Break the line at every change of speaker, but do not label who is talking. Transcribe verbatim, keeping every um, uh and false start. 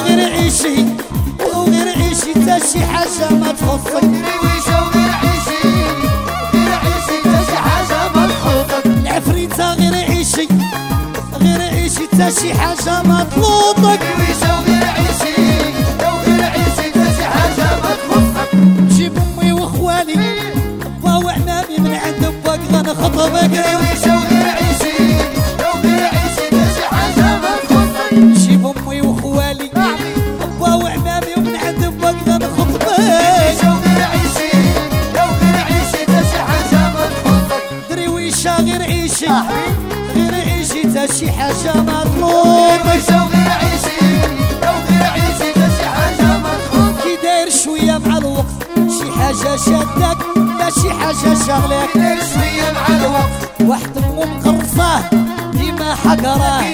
غير عيشي وغير عيشي تا شي حاجة ما تخصك
درويشة وغير عيشي غير عيشي تا شي حاجة ما تخصك
العفريتة غير عيشي غير عيشي تا شي حاجة ما تلوطك
درويشة وغير عيشي وغير عيشي تا شي حاجة ما تخصك
جيب امي واخوالي با وعمامي من عند باك غنخطبك
درويشة وغير عيشي وغير عيشي تا شي حاجة ما تخصك
جيب امي واخوالي با وعمامي ومن عند باك غنخطبك
درويشة وغير عيشي وغير عيشي تا شي حاجة ما تخصك
درويشة غير عيشي غير عيشي تا شي حاجة ما تلوطك
درويشة وغير عيشي وغير عيشي تا شي حاجة ما تخصك
كي داير شوية مع الوقت شي حاجة شادك لا شي حاجة شغلك
داير شوية مع الوقت
واحد مو مقرصاه ديما حقراه